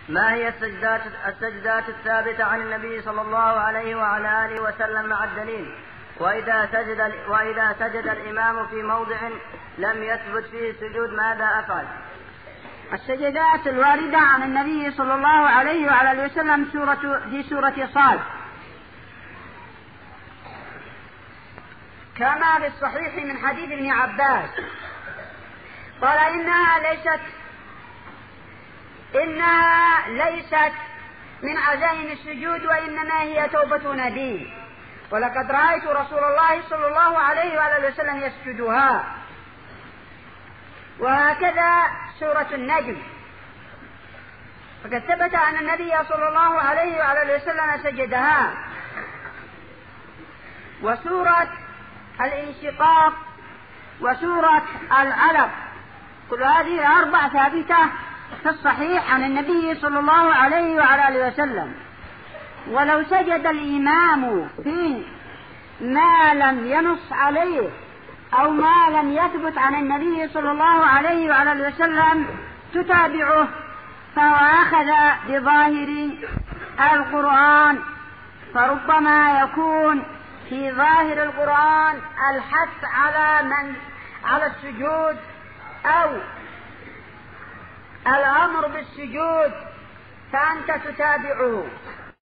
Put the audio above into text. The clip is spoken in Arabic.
ما هي السجدات الثابتة عن النبي صلى الله عليه وعلى آله وسلم مع الدليل؟ وإذا سجد الإمام في موضع لم يثبت فيه السجود ماذا أفعل؟ السجدات الواردة عن النبي صلى الله عليه وعلى آله وسلم في سورة صاد، كما في الصحيح من حديث ابن عباس قال إنها ليست من عزائم السجود وإنما هي توبة نديم، ولقد رأيت رسول الله صلى الله عليه وعلى وسلم يسجدها. وهكذا سورة النجم، فقد ثبت أن النبي صلى الله عليه وعلى وسلم سجدها. وسورة الانشقاق وسورة العلق كل هذه الأربع ثابتة في الصحيح عن النبي صلى الله عليه وعلى آله وسلم. ولو سجد الإمام في ما لم ينص عليه أو ما لم يثبت عن النبي صلى الله عليه وعلى آله وسلم تتابعه، فهو أخذ بظاهر القرآن، فربما يكون في ظاهر القرآن الحث على السجود أو الأمر بالسجود فأنت تتابعه.